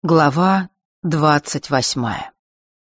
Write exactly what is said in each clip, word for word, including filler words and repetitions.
Глава двадцать восьмая.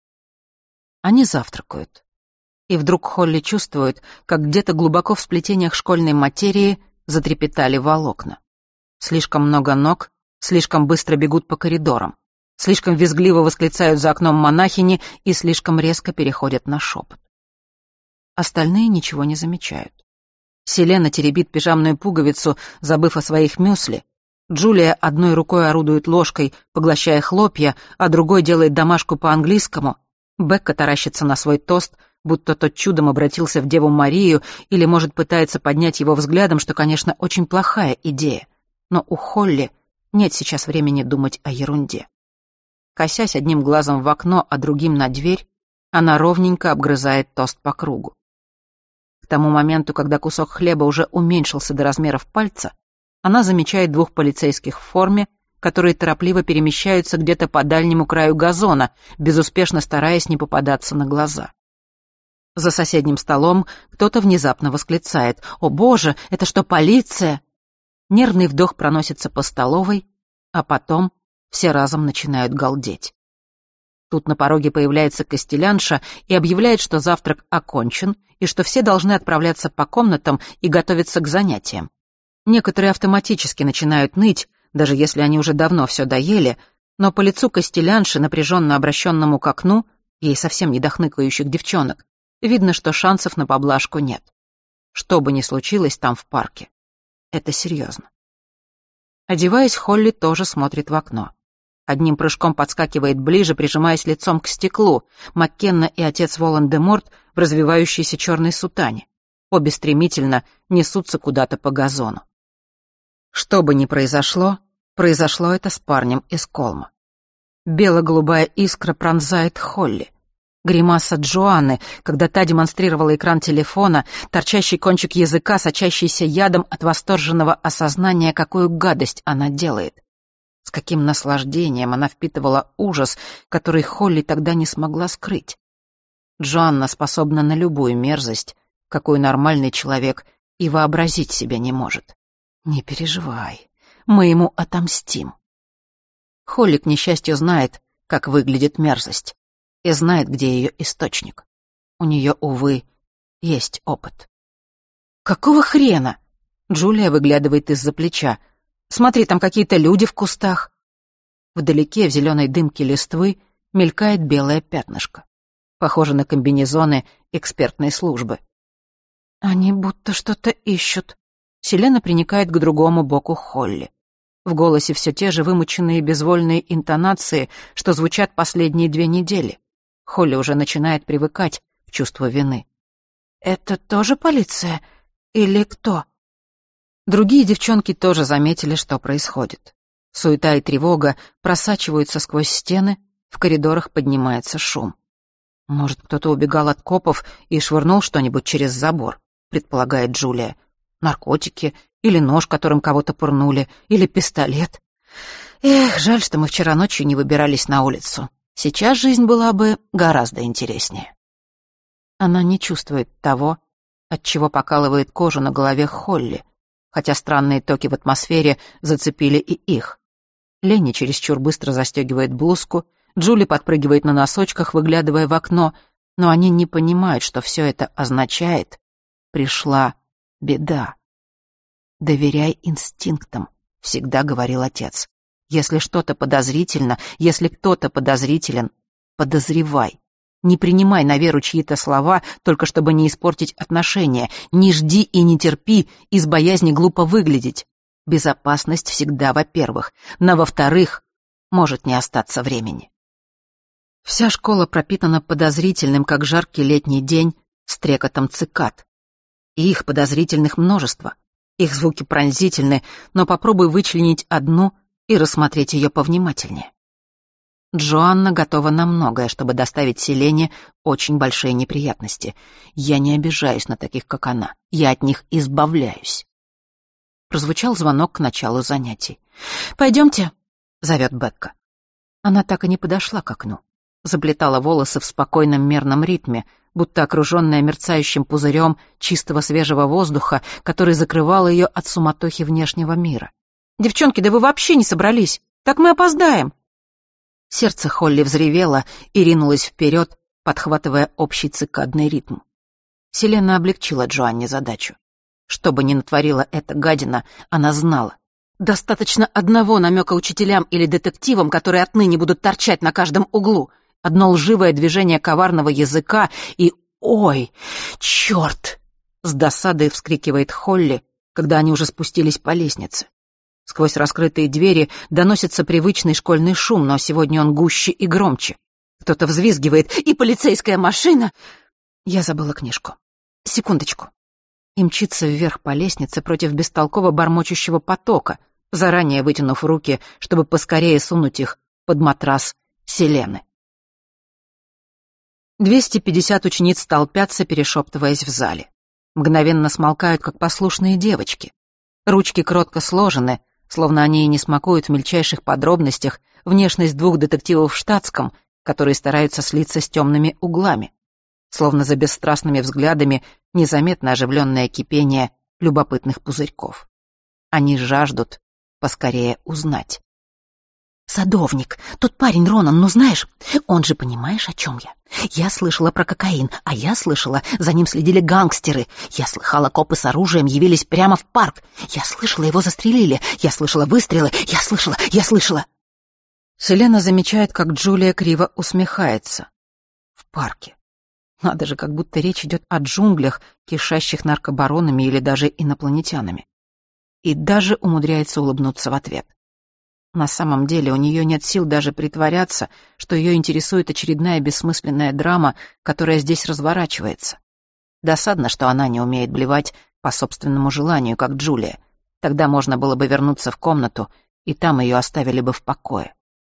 Они завтракают. И вдруг Холли чувствует, как где-то глубоко в сплетениях школьной материи затрепетали волокна. Слишком много ног, слишком быстро бегут по коридорам, слишком визгливо восклицают за окном монахини и слишком резко переходят на шепот. Остальные ничего не замечают. Селена теребит пижамную пуговицу, забыв о своих мюсли. Джулия одной рукой орудует ложкой, поглощая хлопья, а другой делает домашку по-английскому. Бекка таращится на свой тост, будто тот чудом обратился в Деву Марию, или, может, пытается поднять его взглядом, что, конечно, очень плохая идея. Но у Холли нет сейчас времени думать о ерунде. Косясь одним глазом в окно, а другим на дверь, она ровненько обгрызает тост по кругу. К тому моменту, когда кусок хлеба уже уменьшился до размеров пальца, она замечает двух полицейских в форме, которые торопливо перемещаются где-то по дальнему краю газона, безуспешно стараясь не попадаться на глаза. За соседним столом кто-то внезапно восклицает: «О боже, это что, полиция?» Нервный вдох проносится по столовой, а потом все разом начинают галдеть. Тут на пороге появляется костелянша и объявляет, что завтрак окончен и что все должны отправляться по комнатам и готовиться к занятиям. Некоторые автоматически начинают ныть, даже если они уже давно все доели, но по лицу костелянши, напряженно обращенному к окну, ей совсем не до хныкающих девчонок, видно, что шансов на поблажку нет. Что бы ни случилось там в парке, это серьезно. Одеваясь, Холли тоже смотрит в окно. Одним прыжком подскакивает ближе, прижимаясь лицом к стеклу, Маккенна и отец Волан-де-Морт в развивающейся черной сутане. Обе стремительно несутся куда-то по газону. Что бы ни произошло, произошло это с парнем из Колма. Бело-голубая искра пронзает Холли. Гримаса Джоанны, когда та демонстрировала экран телефона, торчащий кончик языка, сочащийся ядом от восторженного осознания, какую гадость она делает. С каким наслаждением она впитывала ужас, который Холли тогда не смогла скрыть. Джоанна способна на любую мерзость, какую нормальный человек и вообразить себе не может. Не переживай, мы ему отомстим. Холли, к несчастью, знает, как выглядит мерзость, и знает, где ее источник. У нее, увы, есть опыт. «Какого хрена?» Джулия выглядывает из-за плеча. «Смотри, там какие-то люди в кустах». Вдалеке, в зеленой дымке листвы, мелькает белое пятнышко. Похоже на комбинезоны экспертной службы. «Они будто что-то ищут». Селена приникает к другому боку Холли. В голосе все те же вымученные безвольные интонации, что звучат последние две недели. Холли уже начинает привыкать к чувству вины. «Это тоже полиция? Или кто?» Другие девчонки тоже заметили, что происходит. Суета и тревога просачиваются сквозь стены, в коридорах поднимается шум. «Может, кто-то убегал от копов и швырнул что-нибудь через забор», предполагает Джулия. «Наркотики, или нож, которым кого-то пырнули, или пистолет. Эх, жаль, что мы вчера ночью не выбирались на улицу. Сейчас жизнь была бы гораздо интереснее». Она не чувствует того, от чего покалывает кожу на голове Холли, хотя странные токи в атмосфере зацепили и их. Ленни чересчур быстро застегивает блузку, Джули подпрыгивает на носочках, выглядывая в окно, но они не понимают, что все это означает. Пришла беда. «Доверяй инстинктам», — всегда говорил отец. «Если что-то подозрительно, если кто-то подозрителен, подозревай. Не принимай на веру чьи-то слова, только чтобы не испортить отношения. Не жди и не терпи из боязни глупо выглядеть. Безопасность всегда во-первых, но во-вторых, может не остаться времени». Вся школа пропитана подозрительным, как жаркий летний день, стрекотом цикад. И их подозрительных множество. Их звуки пронзительны, но попробуй вычленить одну и рассмотреть ее повнимательнее. Джоанна готова на многое, чтобы доставить Селене очень большие неприятности. Я не обижаюсь на таких, как она. Я от них избавляюсь. Прозвучал звонок к началу занятий. «Пойдемте», — зовет Бекка. Она так и не подошла к окну. Заплетала волосы в спокойном мерном ритме, будто окруженная мерцающим пузырем чистого свежего воздуха, который закрывал ее от суматохи внешнего мира. «Девчонки, да вы вообще не собрались! Так мы опоздаем!» Сердце Холли взревело и ринулось вперед, подхватывая общий цикадный ритм. Селена облегчила Джоанне задачу. Что бы ни натворила эта гадина, она знала. Достаточно одного намека учителям или детективам, которые отныне будут торчать на каждом углу. Одно лживое движение коварного языка и... «Ой, черт!» — с досадой вскрикивает Холли, когда они уже спустились по лестнице. Сквозь раскрытые двери доносится привычный школьный шум, но сегодня он гуще и громче. Кто-то взвизгивает, и полицейская машина... Я забыла книжку. Секундочку. И мчится вверх по лестнице против бестолково бормочущего потока, заранее вытянув руки, чтобы поскорее сунуть их под матрас Селены. двести пятьдесят учениц толпятся, перешептываясь в зале. Мгновенно смолкают, как послушные девочки. Ручки кротко сложены, словно они и не смакуют в мельчайших подробностях внешность двух детективов в штатском, которые стараются слиться с темными углами. Словно за бесстрастными взглядами незаметно оживленное кипение любопытных пузырьков. Они жаждут поскорее узнать. «Садовник, тот парень Ронан, ну знаешь, он же, понимаешь, о чем я? Я слышала про кокаин, а я слышала, за ним следили гангстеры. Я слыхала, копы с оружием явились прямо в парк. Я слышала, его застрелили. Я слышала выстрелы. Я слышала, я слышала...» Селена замечает, как Джулия криво усмехается. В парке. Надо же, как будто речь идет о джунглях, кишащих наркобаронами или даже инопланетянами. И даже умудряется улыбнуться в ответ. На самом деле у нее нет сил даже притворяться, что ее интересует очередная бессмысленная драма, которая здесь разворачивается. Досадно, что она не умеет блевать по собственному желанию, как Джулия. Тогда можно было бы вернуться в комнату, и там ее оставили бы в покое.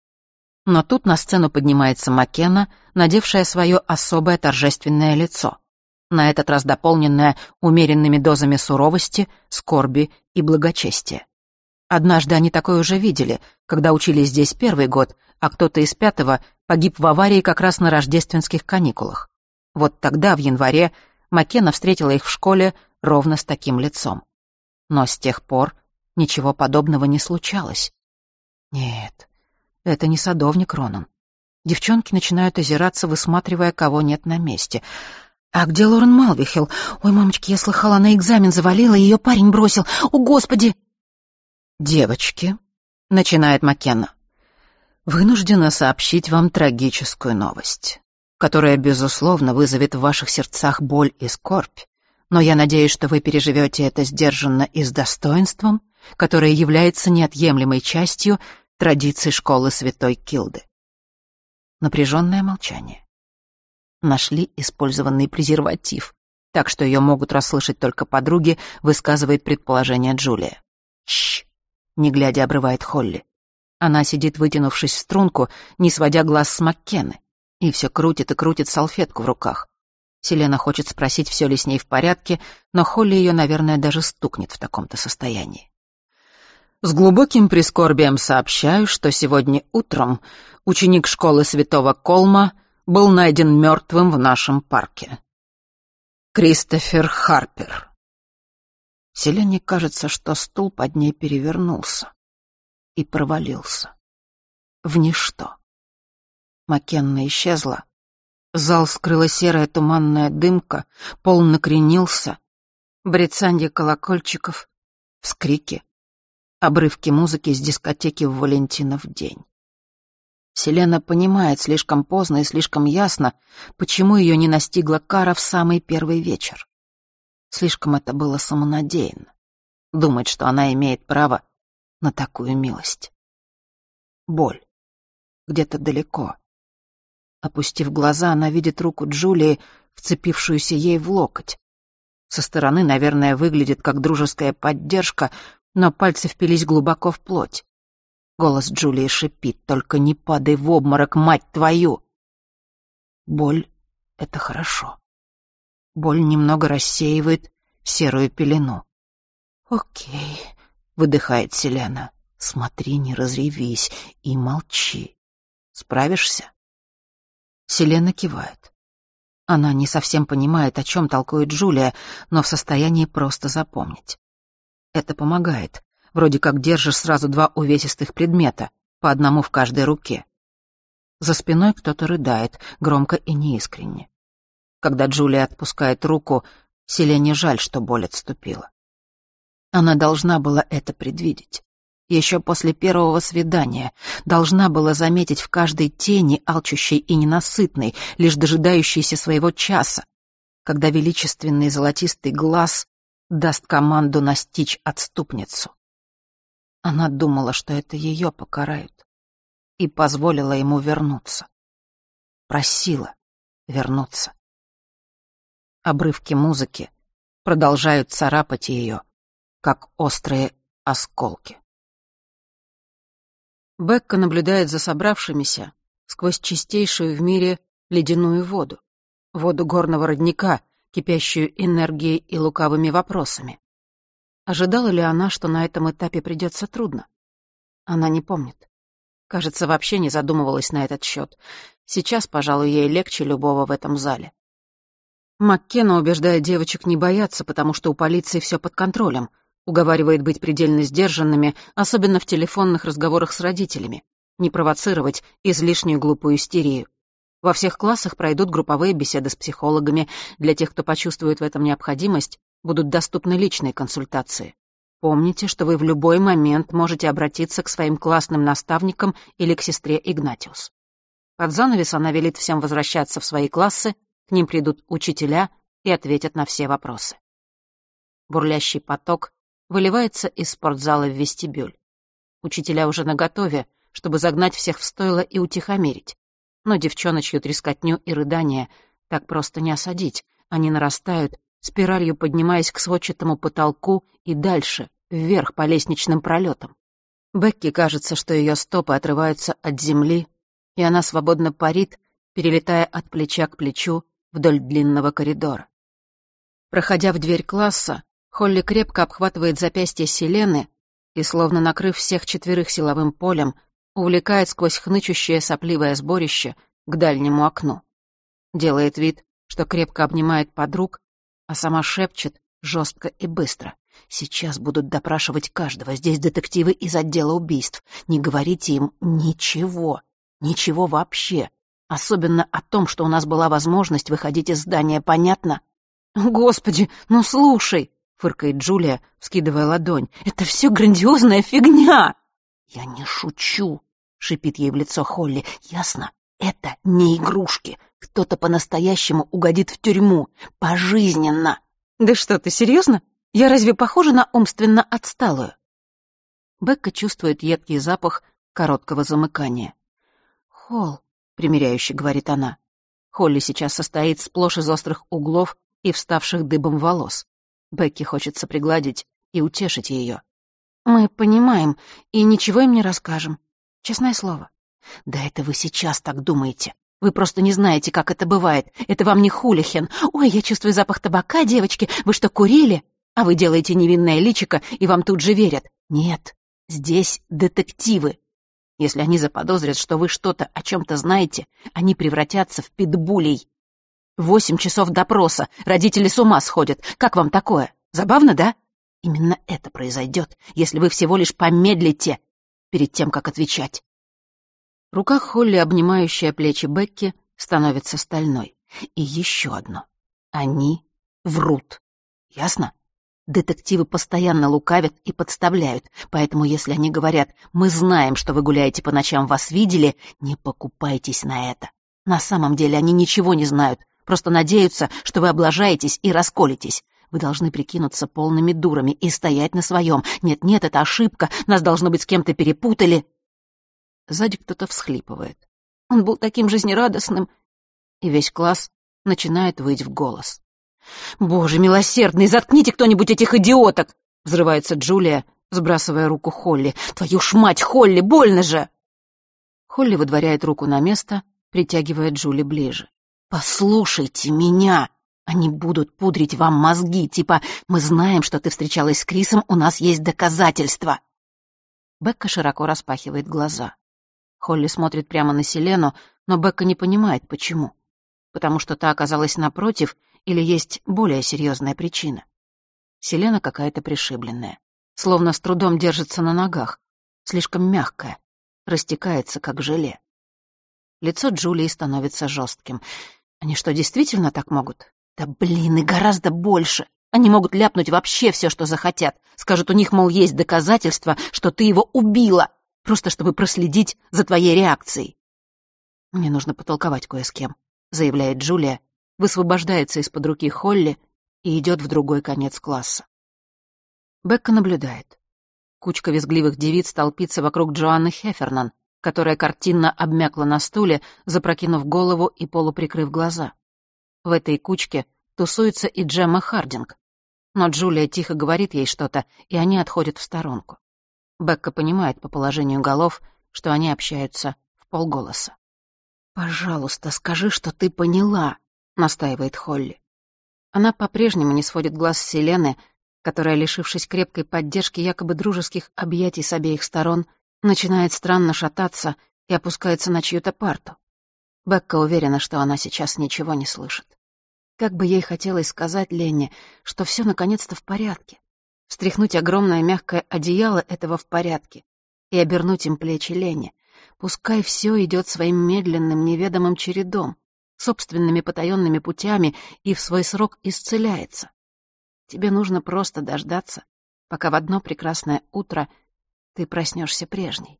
Но тут на сцену поднимается Маккена, надевшая свое особое торжественное лицо, на этот раз дополненное умеренными дозами суровости, скорби и благочестия. Однажды они такое уже видели, когда учились здесь первый год, а кто-то из пятого погиб в аварии как раз на рождественских каникулах. Вот тогда, в январе, Маккена встретила их в школе ровно с таким лицом. Но с тех пор ничего подобного не случалось. Нет, это не садовник Ронан. Девчонки начинают озираться, высматривая, кого нет на месте. «А где Лорен Малвихилл? Ой, мамочки, я слыхала, она экзамен завалила, ее парень бросил. О, Господи!» «Девочки», — начинает Маккена, — «вынуждена сообщить вам трагическую новость, которая, безусловно, вызовет в ваших сердцах боль и скорбь, но я надеюсь, что вы переживете это сдержанно и с достоинством, которое является неотъемлемой частью традиций школы Святой Килды». Напряженное молчание. Нашли использованный презерватив, так что ее могут расслышать только подруги, высказывает предположение Джулия. «Чш!» — не глядя обрывает Холли. Она сидит, вытянувшись в струнку, не сводя глаз с Маккены, и все крутит и крутит салфетку в руках. Селена хочет спросить, все ли с ней в порядке, но Холли ее, наверное, даже стукнет в таком-то состоянии. «С глубоким прискорбием сообщаю, что сегодня утром ученик школы Святого Колма был найден мертвым в нашем парке. Кристофер Харпер». Селене кажется, что стул под ней перевернулся и провалился в ничто. Маккена исчезла. Зал скрыла серая туманная дымка, пол накренился, брецанье колокольчиков, вскрики, обрывки музыки из дискотеки в Валентинов день. Селена понимает слишком поздно и слишком ясно, почему ее не настигла кара в самый первый вечер. Слишком это было самонадеянно. Думать, что она имеет право на такую милость. Боль. Где-то далеко. Опустив глаза, она видит руку Джулии, вцепившуюся ей в локоть. Со стороны, наверное, выглядит как дружеская поддержка, но пальцы впились глубоко в плоть. Голос Джулии шипит: «Только не падай в обморок, мать твою!» Боль — это хорошо. Боль немного рассеивает серую пелену. «Окей», — выдыхает Селена, — «смотри, не разревись и молчи. Справишься?» Селена кивает. Она не совсем понимает, о чем толкует Джулия, но в состоянии просто запомнить. Это помогает. Вроде как держишь сразу два увесистых предмета, по одному в каждой руке. За спиной кто-то рыдает, громко и неискренне. Когда Джулия отпускает руку, Селене жаль, что боль отступила. Она должна была это предвидеть. Еще после первого свидания должна была заметить в каждой тени, алчущей и ненасытной, лишь дожидающейся своего часа, когда величественный золотистый глаз даст команду настичь отступницу. Она думала, что это ее покарают, и позволила ему вернуться. Просила вернуться. Обрывки музыки продолжают царапать ее, как острые осколки. Бекка наблюдает за собравшимися сквозь чистейшую в мире ледяную воду, воду горного родника, кипящую энергией и лукавыми вопросами. Ожидала ли она, что на этом этапе придется трудно? Она не помнит. Кажется, вообще не задумывалась на этот счет. Сейчас, пожалуй, ей легче любого в этом зале. Маккена убеждает девочек не бояться, потому что у полиции все под контролем. Уговаривает быть предельно сдержанными, особенно в телефонных разговорах с родителями. Не провоцировать излишнюю глупую истерию. Во всех классах пройдут групповые беседы с психологами. Для тех, кто почувствует в этом необходимость, будут доступны личные консультации. Помните, что вы в любой момент можете обратиться к своим классным наставникам или к сестре Игнатиус. Под занавес она велит всем возвращаться в свои классы, к ним придут учителя и ответят на все вопросы. Бурлящий поток выливается из спортзала в вестибюль. Учителя уже наготове, чтобы загнать всех в стойло и утихомирить. Но девчоночью трескотню и рыдания так просто не осадить. Они нарастают, спиралью поднимаясь к сводчатому потолку и дальше, вверх по лестничным пролетам. Бекки кажется, что ее стопы отрываются от земли, и она свободно парит, перелетая от плеча к плечу вдоль длинного коридора. Проходя в дверь класса, Холли крепко обхватывает запястье Селены и, словно накрыв всех четверых силовым полем, увлекает сквозь хнычущее сопливое сборище к дальнему окну. Делает вид, что крепко обнимает подруг, а сама шепчет жестко и быстро. «Сейчас будут допрашивать каждого. Здесь детективы из отдела убийств. Не говорите им ничего. Ничего вообще. Особенно о том, что у нас была возможность выходить из здания, понятно?» «Господи, ну слушай!» — фыркает Джулия, вскидывая ладонь. «Это все грандиозная фигня!» «Я не шучу!» — шипит ей в лицо Холли. «Ясно? Это не игрушки. Кто-то по-настоящему угодит в тюрьму. Пожизненно!» «Да что ты, серьезно? Я разве похожа на умственно отсталую?» Бекка чувствует едкий запах короткого замыкания. «Холл», — примиряюще говорит она. Холли сейчас состоит сплошь из острых углов и вставших дыбом волос. Бекке хочется пригладить и утешить ее. «Мы понимаем, и ничего им не расскажем. Честное слово». «Да это вы сейчас так думаете. Вы просто не знаете, как это бывает. Это вам не хулихен. Ой, я чувствую запах табака, девочки. Вы что, курили? А вы делаете невинное личико, и вам тут же верят. Нет, здесь детективы. Если они заподозрят, что вы что-то о чем-то знаете, они превратятся в питбулей. Восемь часов допроса, родители с ума сходят. Как вам такое? Забавно, да? Именно это произойдет, если вы всего лишь помедлите перед тем, как отвечать». Рука Холли, обнимающая плечи Бекки, становится стальной. И еще одно. Они врут. Ясно? Детективы постоянно лукавят и подставляют, поэтому если они говорят «мы знаем, что вы гуляете по ночам, вас видели», не покупайтесь на это. На самом деле они ничего не знают, просто надеются, что вы облажаетесь и расколетесь. Вы должны прикинуться полными дурами и стоять на своем. Нет-нет, это ошибка, нас, должно быть, с кем-то перепутали. Сзади кто-то всхлипывает. Он был таким жизнерадостным. И весь класс начинает выть в голос. «Боже милосердный, заткните кто-нибудь этих идиоток!» — взрывается Джулия, сбрасывая руку Холли. «Твою ж мать, Холли, больно же!» Холли выдворяет руку на место, притягивая Джули ближе. «Послушайте меня! Они будут пудрить вам мозги, типа «мы знаем, что ты встречалась с Крисом, у нас есть доказательства». Бекка широко распахивает глаза. Холли смотрит прямо на Селену, но Бекка не понимает, почему. Потому что та оказалась напротив, или есть более серьезная причина. Селена какая-то пришибленная, словно с трудом держится на ногах, слишком мягкая, растекается, как желе. Лицо Джулии становится жестким. Они что, действительно так могут? Да блин, и гораздо больше. Они могут ляпнуть вообще все, что захотят. Скажут, у них, мол, есть доказательства, что ты его убила, просто чтобы проследить за твоей реакцией. «Мне нужно потолковать кое с кем», — заявляет Джулия, высвобождается из-под руки Холли и идет в другой конец класса. Бекка наблюдает. Кучка визгливых девиц толпится вокруг Джоанны Хеффернан, которая картинно обмякла на стуле, запрокинув голову и полуприкрыв глаза. В этой кучке тусуется и Джемма Хардинг. Но Джулия тихо говорит ей что-то, и они отходят в сторонку. Бекка понимает по положению голов, что они общаются вполголоса. «Пожалуйста, скажи, что ты поняла», — настаивает Холли. Она по-прежнему не сводит глаз с Селены, которая, лишившись крепкой поддержки якобы дружеских объятий с обеих сторон, начинает странно шататься и опускается на чью-то парту. Бекка уверена, что она сейчас ничего не слышит. Как бы ей хотелось сказать Лене, что все наконец-то в порядке, встряхнуть огромное мягкое одеяло этого в порядке и обернуть им плечи Лене. Пускай все идет своим медленным, неведомым чередом, собственными потаенными путями и в свой срок исцеляется. Тебе нужно просто дождаться, пока в одно прекрасное утро ты проснешься прежней.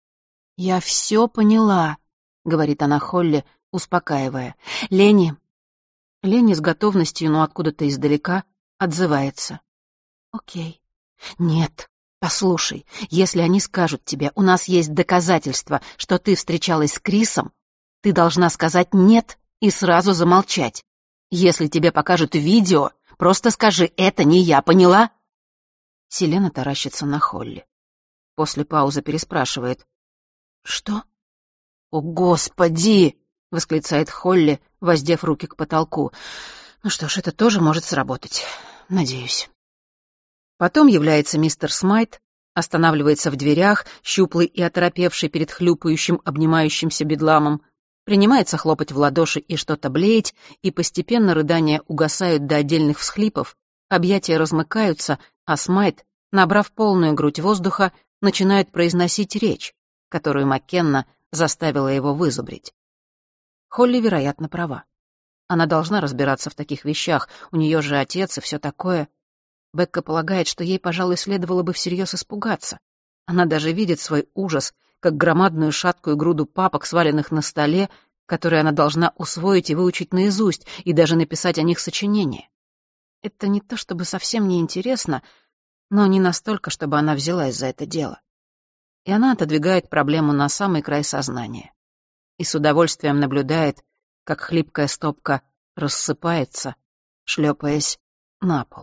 «Я все поняла», — говорит она Холли, успокаивая. «Лени...» Лени с готовностью, но откуда-то издалека, отзывается. «Окей». «Нет, послушай, если они скажут тебе, у нас есть доказательства, что ты встречалась с Крисом, ты должна сказать «нет» и сразу замолчать. Если тебе покажут видео, просто скажи «это не я», поняла?» Селена таращится на Холли. После паузы переспрашивает. «Что?» «О, Господи!» — восклицает Холли, воздев руки к потолку. «Ну что ж, это тоже может сработать. Надеюсь». Потом является мистер Смайт, останавливается в дверях, щуплый и оторопевший перед хлюпающим, обнимающимся бедламом, принимается хлопать в ладоши и что-то блеять, и постепенно рыдания угасают до отдельных всхлипов, объятия размыкаются, а Смайт, набрав полную грудь воздуха, начинает произносить речь, которую Маккенна заставила его вызубрить. Холли, вероятно, права. Она должна разбираться в таких вещах, у нее же отец и все такое. Бекка полагает, что ей, пожалуй, следовало бы всерьез испугаться. Она даже видит свой ужас, как громадную шаткую груду папок, сваленных на столе, которые она должна усвоить и выучить наизусть, и даже написать о них сочинение. Это не то чтобы совсем неинтересно, но не настолько, чтобы она взялась за это дело. И она отодвигает проблему на самый край сознания. И с удовольствием наблюдает, как хлипкая стопка рассыпается, шлепаясь на пол.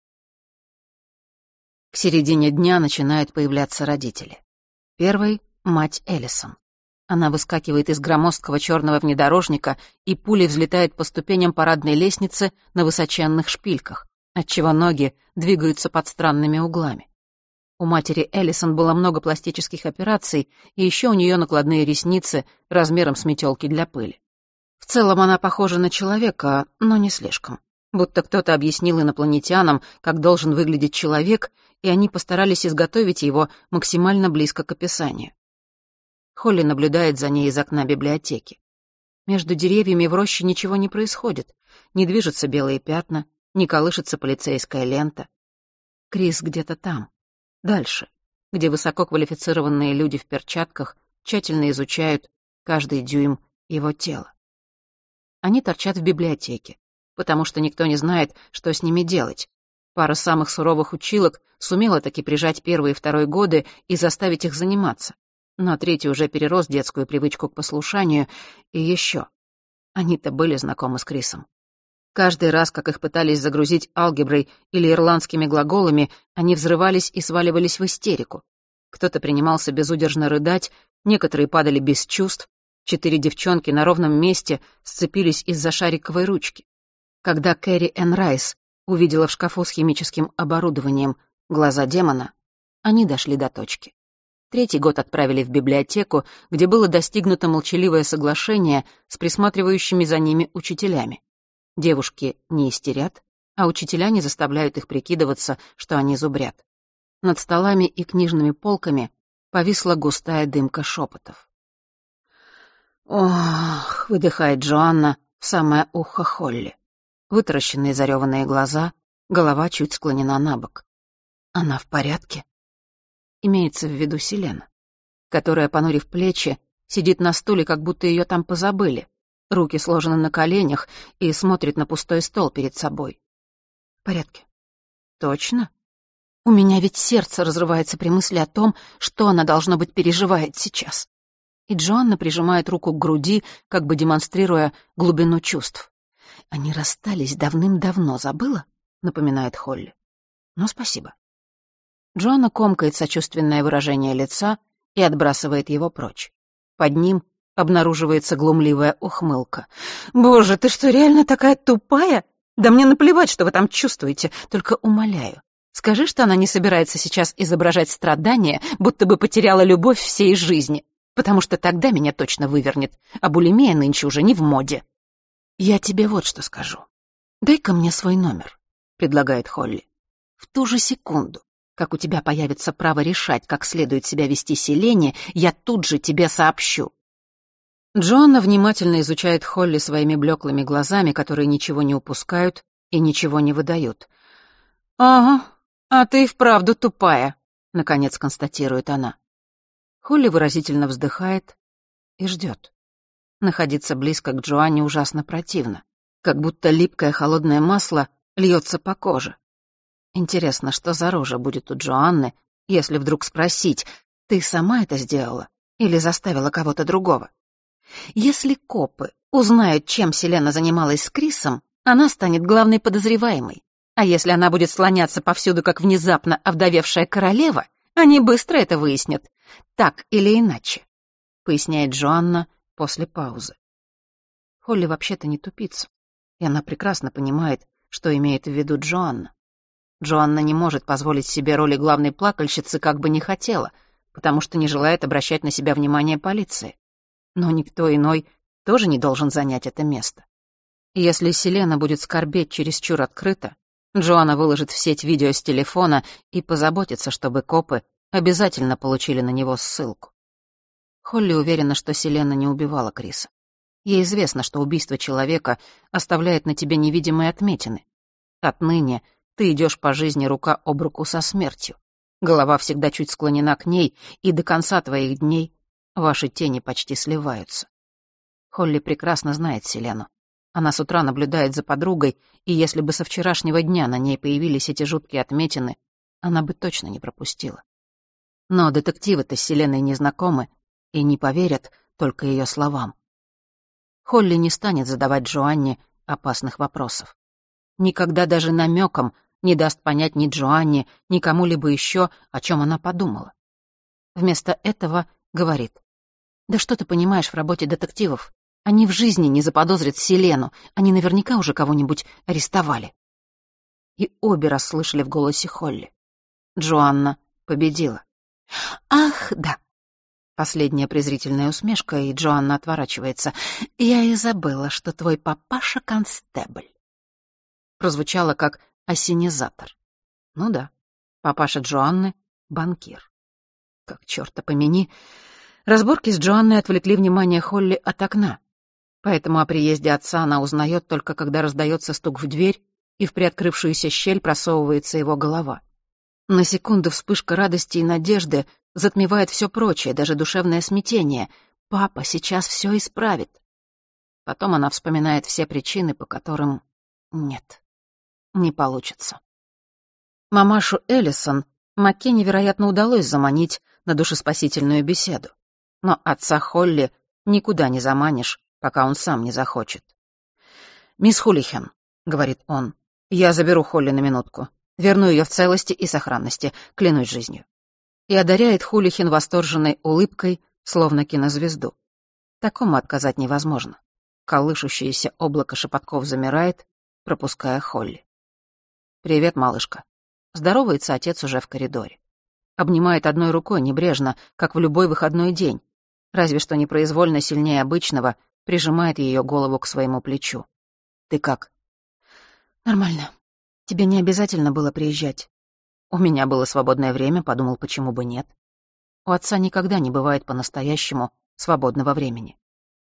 К середине дня начинают появляться родители. Первый — мать Эллисон. Она выскакивает из громоздкого черного внедорожника и пулей взлетает по ступеням парадной лестницы на высоченных шпильках, отчего ноги двигаются под странными углами. У матери Эллисон было много пластических операций, и еще у нее накладные ресницы размером с метелки для пыли. В целом она похожа на человека, но не слишком. Будто кто-то объяснил инопланетянам, как должен выглядеть человек, и они постарались изготовить его максимально близко к описанию. Холли наблюдает за ней из окна библиотеки. Между деревьями в роще ничего не происходит, не движутся белые пятна, не колышется полицейская лента. Крис где-то там, дальше, где высококвалифицированные люди в перчатках тщательно изучают каждый дюйм его тела. Они торчат в библиотеке, потому что никто не знает, что с ними делать. Пара самых суровых училок сумела таки прижать первый и второй годы и заставить их заниматься. Но третий уже перерос детскую привычку к послушанию, и еще. Они-то были знакомы с Крисом. Каждый раз, как их пытались загрузить алгеброй или ирландскими глаголами, они взрывались и сваливались в истерику. Кто-то принимался безудержно рыдать, некоторые падали без чувств, четыре девчонки на ровном месте сцепились из-за шариковой ручки. Когда Кэрри Энн Райс увидела в шкафу с химическим оборудованием глаза демона, они дошли до точки. Третий год отправили в библиотеку, где было достигнуто молчаливое соглашение с присматривающими за ними учителями. Девушки не истерят, а учителя не заставляют их прикидываться, что они зубрят. Над столами и книжными полками повисла густая дымка шепотов. «О, — выдыхает Джоанна в самое ухо Холли. Вытаращенные зареванные глаза, голова чуть склонена на бок. Она в порядке? Имеется в виду Селена, которая, понурив плечи, сидит на стуле, как будто ее там позабыли. Руки сложены на коленях и смотрит на пустой стол перед собой. В порядке. Точно? У меня ведь сердце разрывается при мысли о том, что она, должно быть, переживает сейчас. И Джоанна прижимает руку к груди, как бы демонстрируя глубину чувств. «Они расстались давным-давно, забыла?» — напоминает Холли. «Ну, спасибо». Джоанна комкает сочувственное выражение лица и отбрасывает его прочь. Под ним обнаруживается глумливая ухмылка. «Боже, ты что, реально такая тупая? Да мне наплевать, что вы там чувствуете, только умоляю. Скажи, что она не собирается сейчас изображать страдания, будто бы потеряла любовь всей жизни, потому что тогда меня точно вывернет, а булимия нынче уже не в моде». «Я тебе вот что скажу. Дай-ка мне свой номер», — предлагает Холли. «В ту же секунду, как у тебя появится право решать, как следует себя вести Селене, я тут же тебе сообщу». Джоанна внимательно изучает Холли своими блеклыми глазами, которые ничего не упускают и ничего не выдают. «Ага, а ты и вправду тупая», — наконец констатирует она. Холли выразительно вздыхает и ждет. Находиться близко к Джоанне ужасно противно, как будто липкое холодное масло льется по коже. Интересно, что за рожа будет у Джоанны, если вдруг спросить, ты сама это сделала или заставила кого-то другого? Если копы узнают, чем Селена занималась с Крисом, она станет главной подозреваемой. А если она будет слоняться повсюду, как внезапно овдовевшая королева, они быстро это выяснят, так или иначе, поясняет Джоанна после паузы. Холли вообще-то не тупица, и она прекрасно понимает, что имеет в виду Джоанна. Джоанна не может позволить себе роли главной плакальщицы, как бы не хотела, потому что не желает обращать на себя внимание полиции. Но никто иной тоже не должен занять это место. Если Селена будет скорбеть чересчур открыто, Джоанна выложит в сеть видео с телефона и позаботится, чтобы копы обязательно получили на него ссылку. Холли уверена, что Селена не убивала Криса. Ей известно, что убийство человека оставляет на тебе невидимые отметины. Отныне ты идешь по жизни рука об руку со смертью. Голова всегда чуть склонена к ней, и до конца твоих дней ваши тени почти сливаются. Холли прекрасно знает Селену. Она с утра наблюдает за подругой, и если бы со вчерашнего дня на ней появились эти жуткие отметины, она бы точно не пропустила. Но детективы-то с Селеной не знакомы и не поверят только ее словам. Холли не станет задавать Джоанне опасных вопросов. Никогда даже намеком не даст понять ни Джоанне, ни кому-либо еще, о чем она подумала. Вместо этого говорит: «Да что ты понимаешь в работе детективов? Они в жизни не заподозрят Селену, они наверняка уже кого-нибудь арестовали». И обе расслышали в голосе Холли. Джоанна победила. «Ах, да». Последняя презрительная усмешка, и Джоанна отворачивается. «Я и забыла, что твой папаша констебль». Прозвучало как ассенизатор. Ну да, папаша Джоанны — банкир. Как чёрта помяни, разборки с Джоанной отвлекли внимание Холли от окна. Поэтому о приезде отца она узнает только когда раздается стук в дверь, и в приоткрывшуюся щель просовывается его голова. На секунду вспышка радости и надежды затмевает все прочее, даже душевное смятение. Папа сейчас все исправит. Потом она вспоминает все причины, по которым нет, не получится. Мамашу Эллисон Макке невероятно удалось заманить на душеспасительную беседу. Но отца Холли никуда не заманишь, пока он сам не захочет. «Мисс Хулихан», — говорит он, — «я заберу Холли на минутку. Верну ее в целости и сохранности, клянусь жизнью». И одаряет Хулихан восторженной улыбкой, словно кинозвезду. Такому отказать невозможно. Колышущееся облако шепотков замирает, пропуская Холли. «Привет, малышка». Здоровается отец уже в коридоре. Обнимает одной рукой небрежно, как в любой выходной день, разве что непроизвольно сильнее обычного, прижимает ее голову к своему плечу. «Ты как?» «Нормально. Тебе не обязательно было приезжать». У меня было свободное время, подумал, почему бы нет. У отца никогда не бывает по-настоящему свободного времени.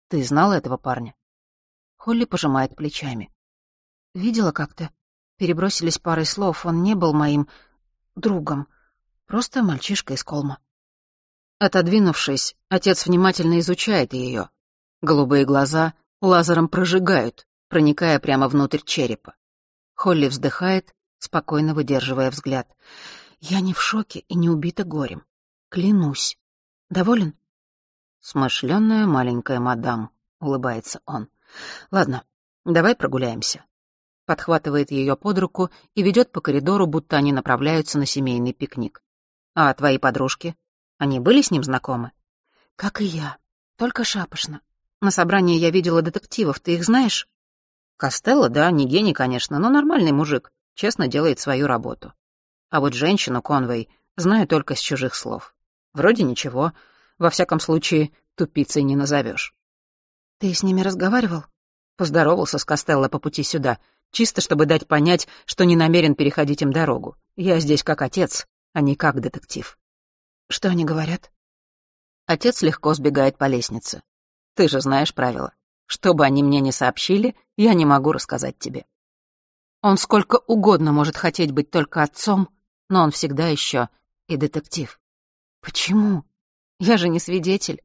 Ты знала этого парня? Холли пожимает плечами. Видела как-то. Перебросились парой слов. Он не был моим другом. Просто мальчишка из Колма. Отодвинувшись, отец внимательно изучает ее. Голубые глаза лазером прожигают, проникая прямо внутрь черепа. Холли вздыхает, спокойно выдерживая взгляд. «Я не в шоке и не убита горем. Клянусь. Доволен?» «Смышленая маленькая мадам», — улыбается он. «Ладно, давай прогуляемся». Подхватывает ее под руку и ведет по коридору, будто они направляются на семейный пикник. «А твои подружки? Они были с ним знакомы?» «Как и я, только шапошно. На собрании я видела детективов, ты их знаешь?» «Костелло, да, не гений, конечно, но нормальный мужик, честно делает свою работу. А вот женщину Конвей знаю только с чужих слов. Вроде ничего, во всяком случае, тупицей не назовешь». «Ты с ними разговаривал?» Поздоровался с Костелло по пути сюда, чисто чтобы дать понять, что не намерен переходить им дорогу. Я здесь как отец, а не как детектив. «Что они говорят?» Отец легко сбегает по лестнице. «Ты же знаешь правила. Что бы они мне ни сообщили, я не могу рассказать тебе». Он сколько угодно может хотеть быть только отцом, но он всегда еще и детектив. «Почему? Я же не свидетель».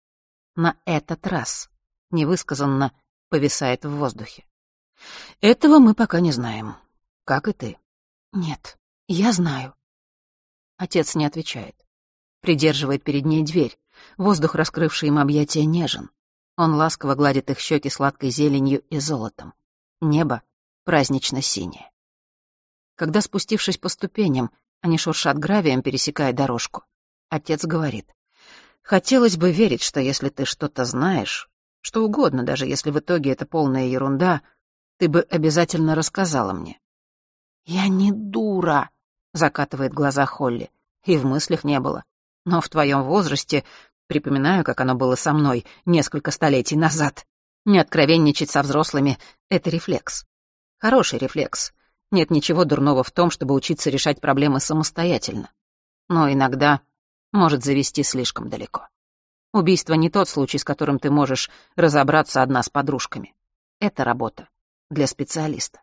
На этот раз невысказанно повисает в воздухе. «Этого мы пока не знаем, как и ты». «Нет, я знаю». Отец не отвечает. Придерживает перед ней дверь. Воздух, раскрывший им объятия, нежен. Он ласково гладит их щеки сладкой зеленью и золотом. Небо празднично-синее. Когда, спустившись по ступеням, они шуршат гравием, пересекая дорожку, отец говорит: «Хотелось бы верить, что если ты что-то знаешь, что угодно, даже если в итоге это полная ерунда, ты бы обязательно рассказала мне». «Я не дура», — закатывает глаза Холли, и в мыслях не было. Но в твоем возрасте, припоминаю, как оно было со мной несколько столетий назад, не откровенничать со взрослыми — это рефлекс. Хороший рефлекс. Нет ничего дурного в том, чтобы учиться решать проблемы самостоятельно. Но иногда может завести слишком далеко. Убийство не тот случай, с которым ты можешь разобраться одна с подружками. Это работа для специалиста.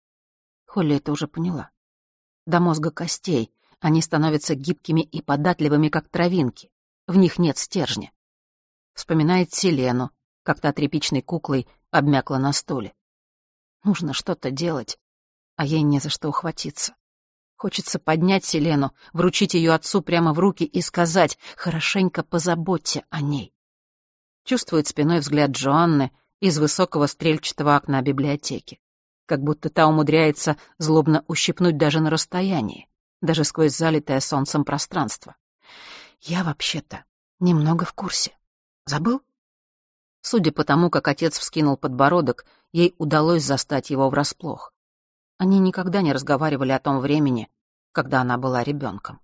Холли это уже поняла. До мозга костей они становятся гибкими и податливыми, как травинки. В них нет стержня. Вспоминает Селену, как та тряпичной куклой обмякла на стуле. Нужно что-то делать, а ей не за что ухватиться. Хочется поднять Селену, вручить ее отцу прямо в руки и сказать: «Хорошенько позаботься о ней». Чувствует спиной взгляд Джоанны из высокого стрельчатого окна библиотеки. Как будто та умудряется злобно ущипнуть даже на расстоянии, даже сквозь залитое солнцем пространство. «Я вообще-то немного в курсе. Забыл?» Судя по тому, как отец вскинул подбородок, ей удалось застать его врасплох. Они никогда не разговаривали о том времени, когда она была ребенком.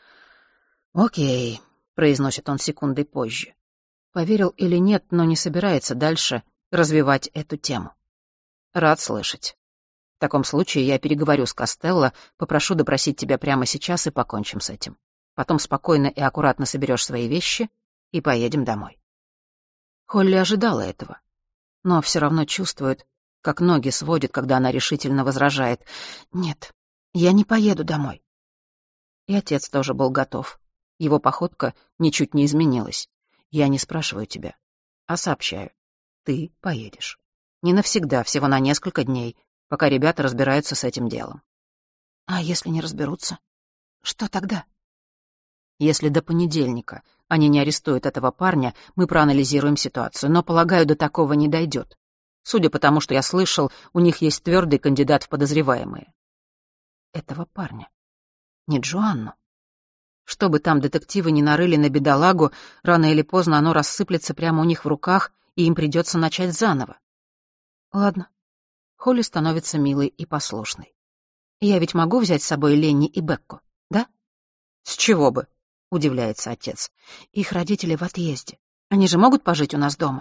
«Окей», — произносит он секундой позже. Поверил или нет, но не собирается дальше развивать эту тему. «Рад слышать. В таком случае я переговорю с Костелло, попрошу допросить тебя прямо сейчас и покончим с этим. Потом спокойно и аккуратно соберешь свои вещи и поедем домой». Холли ожидала этого, но все равно чувствует, как ноги сводит, когда она решительно возражает: «Нет, я не поеду домой». И отец тоже был готов. Его походка ничуть не изменилась. «Я не спрашиваю тебя, а сообщаю. Ты поедешь. Не навсегда, всего на несколько дней, пока ребята разбираются с этим делом». «А если не разберутся? Что тогда?» «Если до понедельника они не арестуют этого парня, мы проанализируем ситуацию, но, полагаю, до такого не дойдет. Судя по тому, что я слышал, у них есть твердый кандидат в подозреваемые». Этого парня. Не Джоанну. Что бы там детективы ни нарыли на бедолагу, рано или поздно оно рассыплется прямо у них в руках, и им придется начать заново. Ладно. Холли становится милой и послушной. Я ведь могу взять с собой Ленни и Бекку, да? С чего бы? Удивляется отец. Их родители в отъезде. Они же могут пожить у нас дома?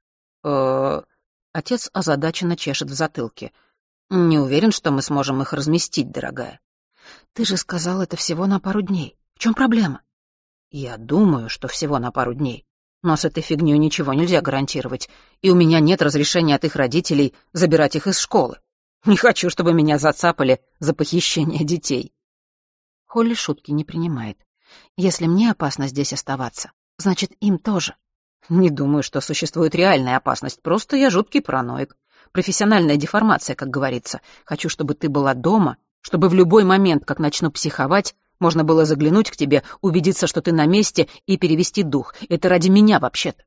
э Отец озадаченно чешет в затылке. Не уверен, что мы сможем их разместить, дорогая. Ты же сказал, это всего на пару дней. В чем проблема? Я думаю, что всего на пару дней. Но с этой фигнёй ничего нельзя гарантировать, и у меня нет разрешения от их родителей забирать их из школы. Не хочу, чтобы меня зацапали за похищение детей». Холли шутки не принимает. «Если мне опасно здесь оставаться, значит, им тоже». «Не думаю, что существует реальная опасность, просто я жуткий параноик. Профессиональная деформация, как говорится. Хочу, чтобы ты была дома, чтобы в любой момент, как начну психовать, можно было заглянуть к тебе, убедиться, что ты на месте, и перевести дух. Это ради меня, вообще-то».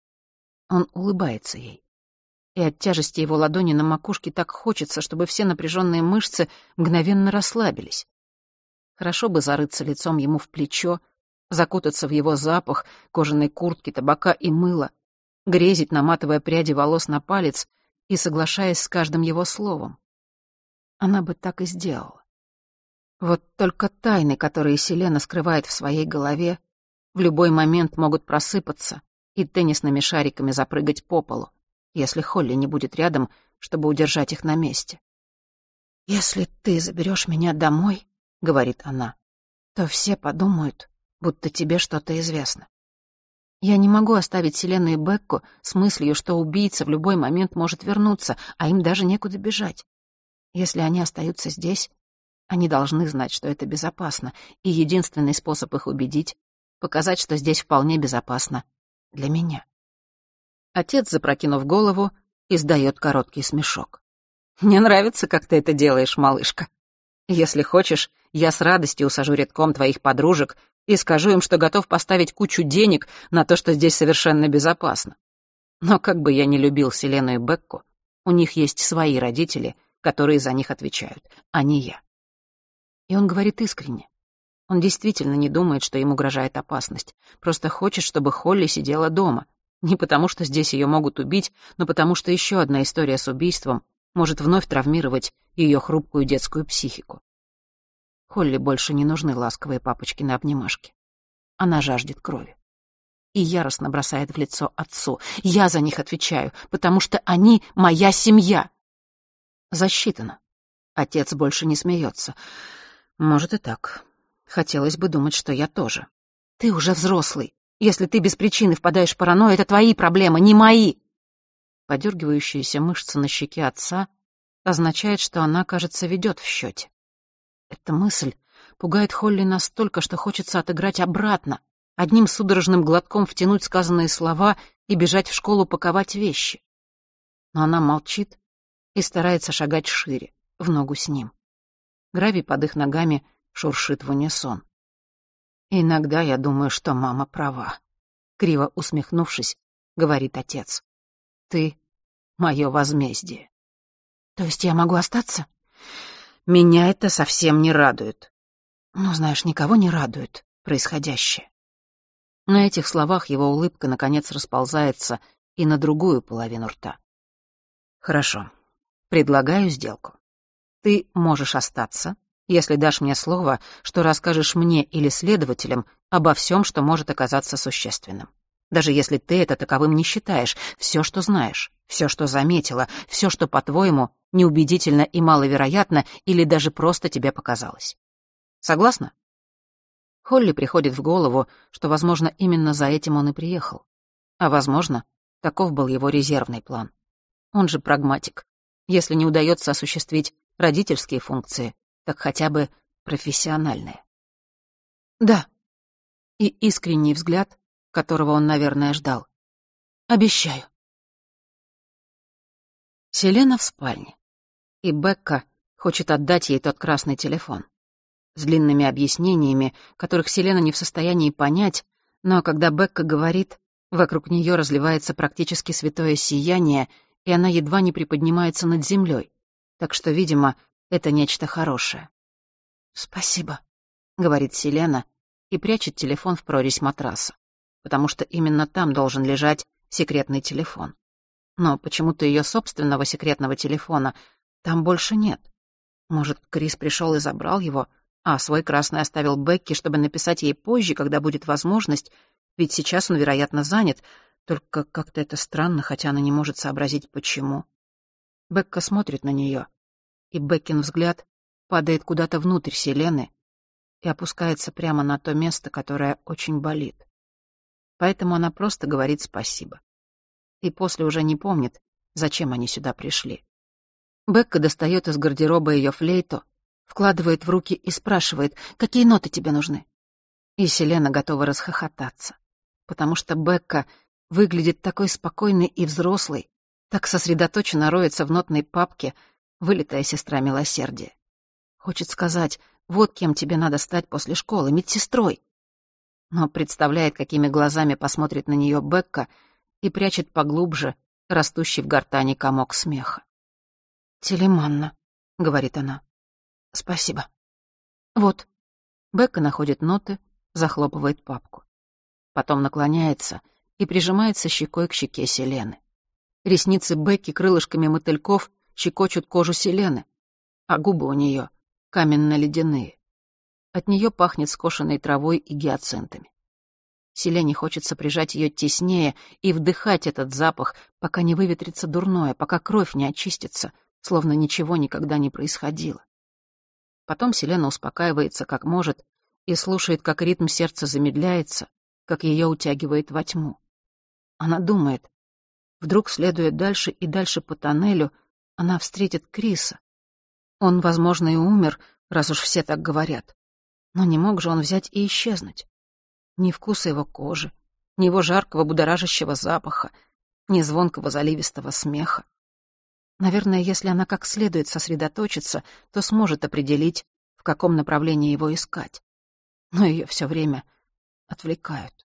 Он улыбается ей. И от тяжести его ладони на макушке так хочется, чтобы все напряженные мышцы мгновенно расслабились. Хорошо бы зарыться лицом ему в плечо, закутаться в его запах, кожаной куртки, табака и мыла, грезить, наматывая пряди волос на палец и соглашаясь с каждым его словом. Она бы так и сделала. Вот только тайны, которые Селена скрывает в своей голове, в любой момент могут просыпаться и теннисными шариками запрыгать по полу, если Холли не будет рядом, чтобы удержать их на месте. «Если ты заберешь меня домой, — говорит она, — то все подумают, будто тебе что-то известно. Я не могу оставить Селену и Бекку с мыслью, что убийца в любой момент может вернуться, а им даже некуда бежать. Если они остаются здесь, они должны знать, что это безопасно, и единственный способ их убедить — показать, что здесь вполне безопасно для меня». Отец, запрокинув голову, издает короткий смешок. «Мне нравится, как ты это делаешь, малышка. Если хочешь, я с радостью усажу редком твоих подружек и скажу им, что готов поставить кучу денег на то, что здесь совершенно безопасно. Но как бы я ни любил Селену и Бекку, у них есть свои родители, которые за них отвечают, а не я». И он говорит искренне. Он действительно не думает, что им угрожает опасность, просто хочет, чтобы Холли сидела дома. Не потому, что здесь ее могут убить, но потому, что еще одна история с убийством может вновь травмировать ее хрупкую детскую психику. Холли больше не нужны ласковые папочкины обнимашки. Она жаждет крови. И яростно бросает в лицо отцу. «Я за них отвечаю, потому что они моя семья». Засчитано. Отец больше не смеется. «Может и так. Хотелось бы думать, что я тоже. Ты уже взрослый. Если ты без причины впадаешь в паранойю, это твои проблемы, не мои». Подергивающиеся мышцы на щеке отца означает, что она, кажется, ведет в счете. Эта мысль пугает Холли настолько, что хочется отыграть обратно, одним судорожным глотком втянуть сказанные слова и бежать в школу паковать вещи. Но она молчит и старается шагать шире, в ногу с ним. Гравий под их ногами шуршит в унисон. «Иногда я думаю, что мама права», — криво усмехнувшись, говорит отец. «Ты — мое возмездие». «То есть я могу остаться?» «Меня это совсем не радует». «Ну, знаешь, никого не радует происходящее». На этих словах его улыбка, наконец, расползается и на другую половину рта. «Хорошо. Предлагаю сделку. Ты можешь остаться, если дашь мне слово, что расскажешь мне или следователям обо всем, что может оказаться существенным. Даже если ты это таковым не считаешь, все, что знаешь, все, что заметила, все, что, по-твоему, неубедительно и маловероятно или даже просто тебе показалось. Согласна?» Холли приходит в голову, что, возможно, именно за этим он и приехал. А, возможно, таков был его резервный план. Он же прагматик. Если не удается осуществить родительские функции, так хотя бы профессиональные. «Да». И искренний взгляд, которого он, наверное, ждал. «Обещаю». Селена в спальне, и Бекка хочет отдать ей тот красный телефон. С длинными объяснениями, которых Селена не в состоянии понять, но когда Бекка говорит, вокруг нее разливается практически святое сияние, и она едва не приподнимается над землей, так что, видимо, это нечто хорошее. «Спасибо», — говорит Селена и прячет телефон в прорезь матраса, потому что именно там должен лежать секретный телефон. Но почему-то ее собственного секретного телефона там больше нет. Может, Крис пришел и забрал его, а свой красный оставил Бекке, чтобы написать ей позже, когда будет возможность, ведь сейчас он, вероятно, занят, только как-то это странно, хотя она не может сообразить, почему. Бекка смотрит на нее, и Беккин взгляд падает куда-то внутрь Селены и опускается прямо на то место, которое очень болит. поэтому она просто говорит спасибо. И после уже не помнит, зачем они сюда пришли. Бекка достает из гардероба ее флейту, вкладывает в руки и спрашивает, какие ноты тебе нужны. И Селена готова расхохотаться, потому что Бекка выглядит такой спокойной и взрослой, так сосредоточенно роется в нотной папке, вылитая сестра милосердия. Хочет сказать, вот кем тебе надо стать после школы, медсестрой. Но представляет, какими глазами посмотрит на нее Бекка и прячет поглубже растущий в гортани комок смеха. «Телеманна», — говорит она. «Спасибо». «Вот». Бекка находит ноты, захлопывает папку. Потом наклоняется и прижимается щекой к щеке Селены. Ресницы Бекки крылышками мотыльков щекочут кожу Селены, а губы у нее каменно-ледяные. От нее пахнет скошенной травой и гиацинтами. Селене хочется прижать ее теснее и вдыхать этот запах, пока не выветрится дурное, пока кровь не очистится, словно ничего никогда не происходило. Потом Селена успокаивается как может и слушает, как ритм сердца замедляется, как ее утягивает во тьму. Она думает, вдруг, следуя дальше и дальше по тоннелю, она встретит Криса. Он, возможно, и умер, раз уж все так говорят. Но не мог же он взять и исчезнуть. Ни вкуса его кожи, ни его жаркого будоражащего запаха, ни звонкого заливистого смеха. Наверное, если она как следует сосредоточится, то сможет определить, в каком направлении его искать. Но ее все время отвлекают.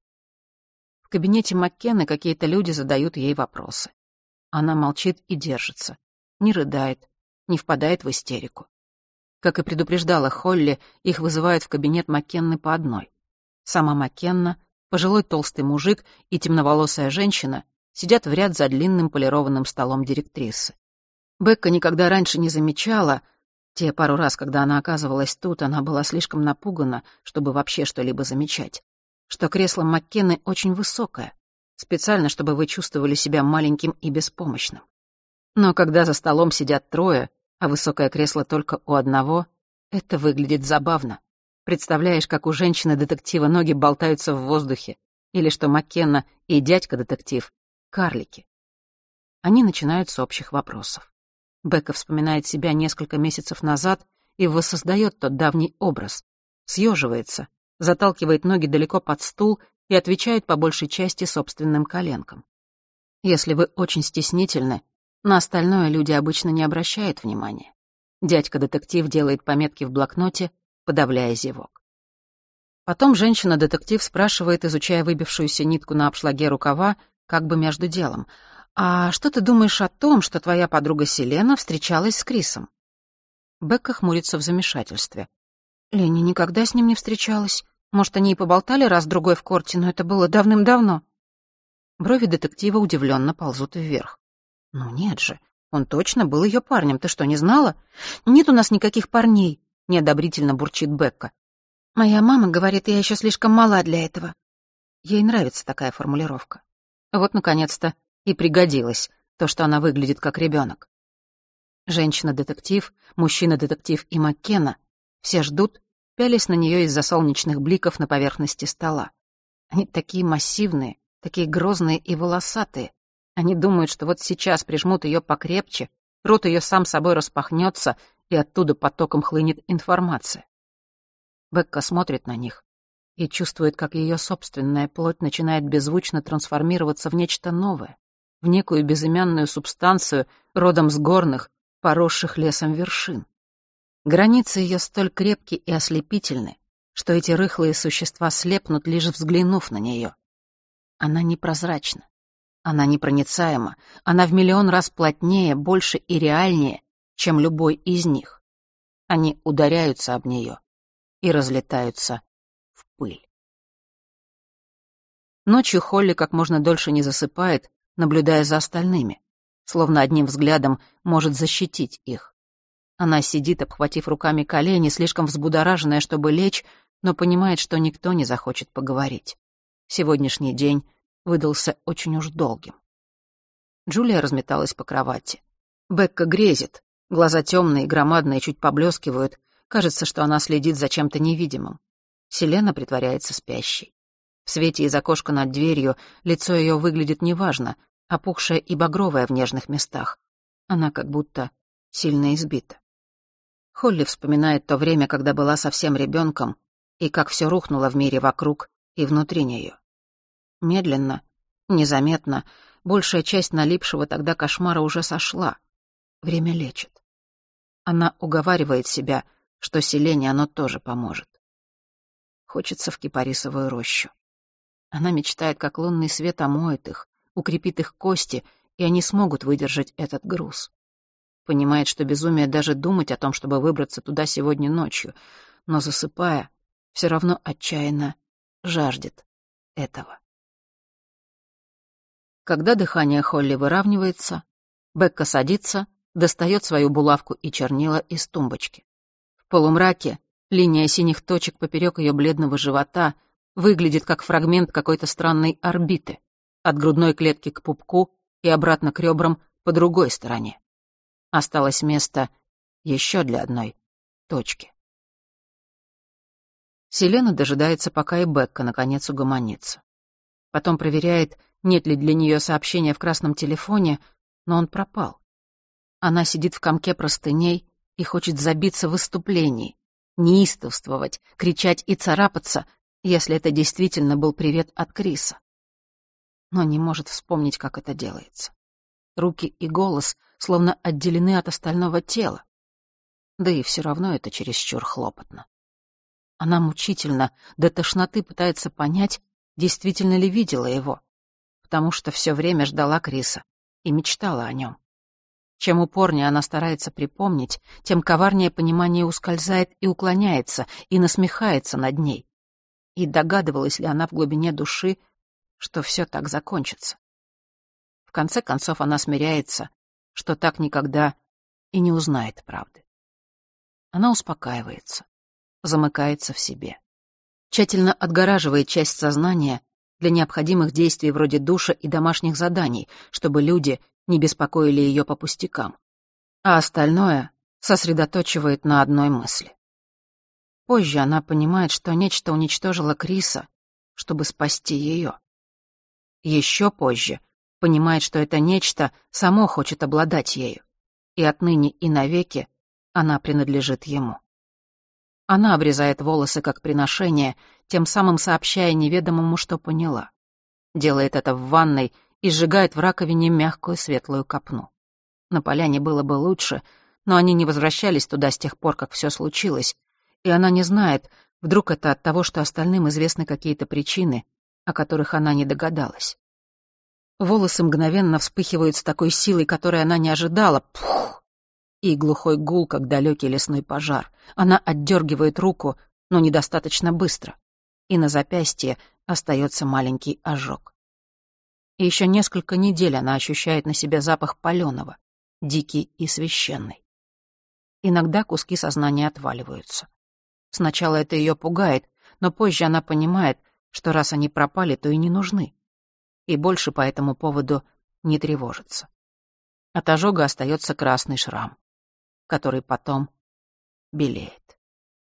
В кабинете Маккены какие-то люди задают ей вопросы. Она молчит и держится, не рыдает, не впадает в истерику. Как и предупреждала Холли, их вызывают в кабинет Маккенны по одной. Сама Маккенна, пожилой толстый мужик и темноволосая женщина сидят в ряд за длинным полированным столом директрисы. Бекка никогда раньше не замечала, те пару раз, когда она оказывалась тут, она была слишком напугана, чтобы вообще что-либо замечать, что кресло Маккенны очень высокое, специально, чтобы вы чувствовали себя маленьким и беспомощным. Но когда за столом сидят трое, а высокое кресло только у одного, это выглядит забавно. Представляешь, как у женщины-детектива ноги болтаются в воздухе, или что Маккенна и дядька-детектив — карлики. Они начинают с общих вопросов. Бекка вспоминает себя несколько месяцев назад и воссоздает тот давний образ, съеживается, заталкивает ноги далеко под стул и отвечает по большей части собственным коленкам. Если вы очень стеснительны, на остальное люди обычно не обращают внимания. Дядька-детектив делает пометки в блокноте, подавляя зевок. Потом женщина-детектив спрашивает, изучая выбившуюся нитку на обшлаге рукава, как бы между делом: «А что ты думаешь о том, что твоя подруга Селена встречалась с Крисом?» Бекка хмурится в замешательстве. «Ленни никогда с ним не встречалась. Может, они и поболтали раз-другой в корте, но это было давным-давно». Брови детектива удивленно ползут вверх. «Ну нет же, он точно был ее парнем, ты что, не знала?» «Нет у нас никаких парней», — неодобрительно бурчит Бекка. «Моя мама говорит, я еще слишком мала для этого». Ей нравится такая формулировка. Вот, наконец-то, и пригодилось то, что она выглядит как ребенок. Женщина-детектив, мужчина-детектив и Маккена все ждут, пялись на нее из-за солнечных бликов на поверхности стола. Они такие массивные, такие грозные и волосатые. Они думают, что вот сейчас прижмут ее покрепче, рот ее сам собой распахнется, и оттуда потоком хлынет информация. Бекка смотрит на них и чувствует, как ее собственная плоть начинает беззвучно трансформироваться в нечто новое, в некую безымянную субстанцию, родом с горных, поросших лесом вершин. Границы ее столь крепки и ослепительны, что эти рыхлые существа слепнут, лишь взглянув на нее. Она непрозрачна, она непроницаема, она в миллион раз плотнее, больше и реальнее, чем любой из них. Они ударяются об нее и разлетаются в пыль. Ночью Холли как можно дольше не засыпает, наблюдая за остальными, словно одним взглядом может защитить их. Она сидит, обхватив руками колени, слишком взбудораженная, чтобы лечь, но понимает, что никто не захочет поговорить. Сегодняшний день выдался очень уж долгим. Джулия разметалась по кровати. Бекка грезит, глаза темные, громадные, чуть поблескивают, кажется, что она следит за чем-то невидимым. Селена притворяется спящей. В свете из окошка над дверью лицо ее выглядит неважно, опухшее и багровое в нежных местах. Она как будто сильно избита. Холли вспоминает то время, когда была совсем ребенком, и как все рухнуло в мире вокруг и внутри нее. Медленно, незаметно, большая часть налипшего тогда кошмара уже сошла. Время лечит. Она уговаривает себя, что селение оно тоже поможет. Хочется в кипарисовую рощу. Она мечтает, как лунный свет омоет их, укрепит их кости, и они смогут выдержать этот груз. Понимает, что безумие даже думать о том, чтобы выбраться туда сегодня ночью, но, засыпая, все равно отчаянно жаждет этого. Когда дыхание Холли выравнивается, Бекка садится, достает свою булавку и чернила из тумбочки. В полумраке линия синих точек поперек ее бледного живота выглядит как фрагмент какой-то странной орбиты, от грудной клетки к пупку и обратно к ребрам по другой стороне. Осталось место еще для одной точки. Селена дожидается, пока и Бекка наконец угомонится. Потом проверяет, нет ли для нее сообщения в красном телефоне, но он пропал. Она сидит в комке простыней и хочет забиться в выступлении, неистовствовать, кричать и царапаться, если это действительно был привет от Криса. Но не может вспомнить, как это делается. Руки и голос словно отделены от остального тела. Да и все равно это чересчур хлопотно. Она мучительно, до тошноты пытается понять, действительно ли видела его, потому что все время ждала Криса и мечтала о нем. Чем упорнее она старается припомнить, тем коварнее понимание ускользает и уклоняется, и насмехается над ней. И догадывалась ли она в глубине души, что все так закончится. В конце концов она смиряется, что так никогда и не узнает правды. Она успокаивается, замыкается в себе. Тщательно отгораживает часть сознания для необходимых действий вроде душа и домашних заданий, чтобы люди не беспокоили ее по пустякам. А остальное сосредоточивает на одной мысли. Позже она понимает, что нечто уничтожило Криса, чтобы спасти ее. Еще позже понимает, что это нечто само хочет обладать ею, и отныне и навеки она принадлежит ему. Она обрезает волосы как приношение, тем самым сообщая неведомому, что поняла. Делает это в ванной и сжигает в раковине мягкую светлую копну. На поляне было бы лучше, но они не возвращались туда с тех пор, как все случилось, и она не знает, вдруг это от того, что остальным известны какие-то причины, о которых она не догадалась. Волосы мгновенно вспыхивают с такой силой, которой она не ожидала. Пух! И глухой гул, как далекий лесной пожар. Она отдергивает руку, но недостаточно быстро. И на запястье остается маленький ожог. И еще несколько недель она ощущает на себе запах паленого, дикий и священный. Иногда куски сознания отваливаются. Сначала это ее пугает, но позже она понимает, что раз они пропали, то и не нужны. И больше по этому поводу не тревожится. От ожога остается красный шрам, который потом белеет.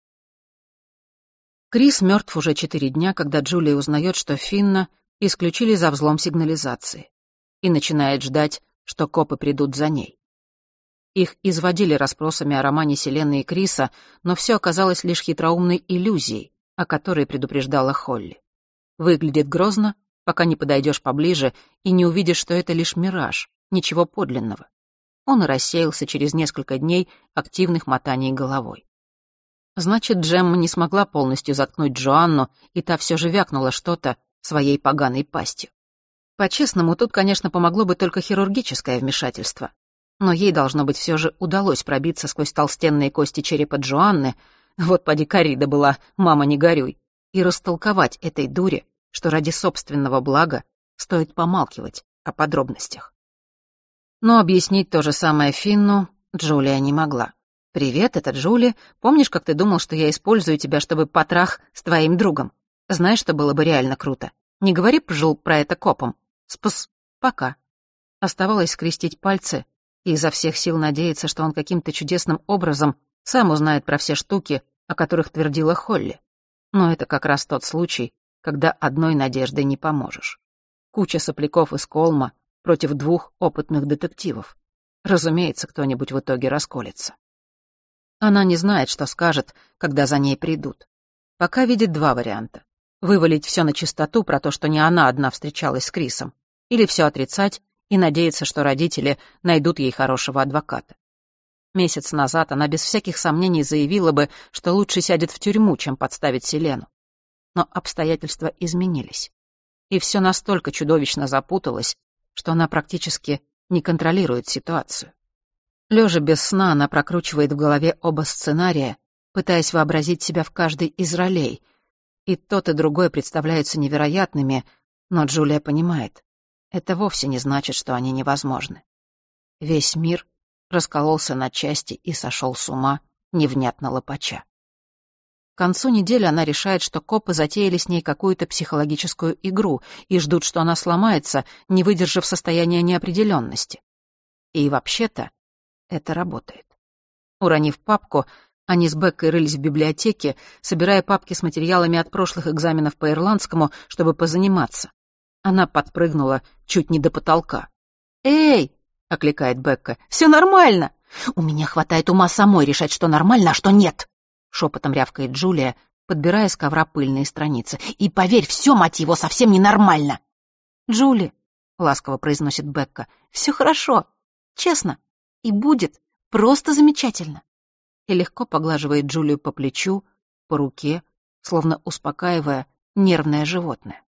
Крис мертв уже четыре дня, когда Джулия узнает, что Финна исключили за взлом сигнализации, и начинает ждать, что копы придут за ней. Их изводили расспросами о романе Селены и Криса, но все оказалось лишь хитроумной иллюзией, о которой предупреждала Холли. Выглядит грозно, пока не подойдешь поближе и не увидишь, что это лишь мираж, ничего подлинного. Он и рассеялся через несколько дней активных мотаний головой. Значит, Джемма не смогла полностью заткнуть Джоанну, и та все же вякнула что-то своей поганой пастью. По-честному, тут, конечно, помогло бы только хирургическое вмешательство. Но ей, должно быть, все же удалось пробиться сквозь толстенные кости черепа Джоанны, вот поди коррида была, мама не горюй, и растолковать этой дуре, что ради собственного блага стоит помалкивать о подробностях. Но объяснить то же самое Финну Джулия не могла. «Привет, это Джули. Помнишь, как ты думал, что я использую тебя, чтобы потрах с твоим другом? Знаешь, что было бы реально круто? Не говори, пожил, про это копом. Спас, пока». Оставалось скрестить пальцы и изо всех сил надеяться, что он каким-то чудесным образом сам узнает про все штуки, о которых твердила Холли. Но это как раз тот случай, когда одной надеждой не поможешь. Куча сопляков из Колма против двух опытных детективов. Разумеется, кто-нибудь в итоге расколется. Она не знает, что скажет, когда за ней придут. Пока видит два варианта. Вывалить все на чистоту про то, что не она одна встречалась с Крисом, или все отрицать и надеяться, что родители найдут ей хорошего адвоката. Месяц назад она без всяких сомнений заявила бы, что лучше сядет в тюрьму, чем подставить Селену. Но обстоятельства изменились. И все настолько чудовищно запуталось, что она практически не контролирует ситуацию. Лежа без сна, она прокручивает в голове оба сценария, пытаясь вообразить себя в каждой из ролей. И тот, и другой представляются невероятными, но Джулия понимает, это вовсе не значит, что они невозможны. Весь мир раскололся на части и сошел с ума, невнятно лопача. К концу недели она решает, что копы затеяли с ней какую-то психологическую игру и ждут, что она сломается, не выдержав состояния неопределенности. И вообще-то это работает. Уронив папку, они с Беккой рылись в библиотеке, собирая папки с материалами от прошлых экзаменов по ирландскому, чтобы позаниматься. Она подпрыгнула чуть не до потолка. «Эй!» — окликает Бекка. «Все нормально!» «У меня хватает ума самой решать, что нормально, а что нет!» — шепотом рявкает Джулия, подбирая с ковра пыльные страницы. «И поверь, все, мать его, совсем ненормально!» «Джули!» — ласково произносит Бекка. «Все хорошо, честно, и будет просто замечательно!» И легко поглаживает Джулию по плечу, по руке, словно успокаивая нервное животное.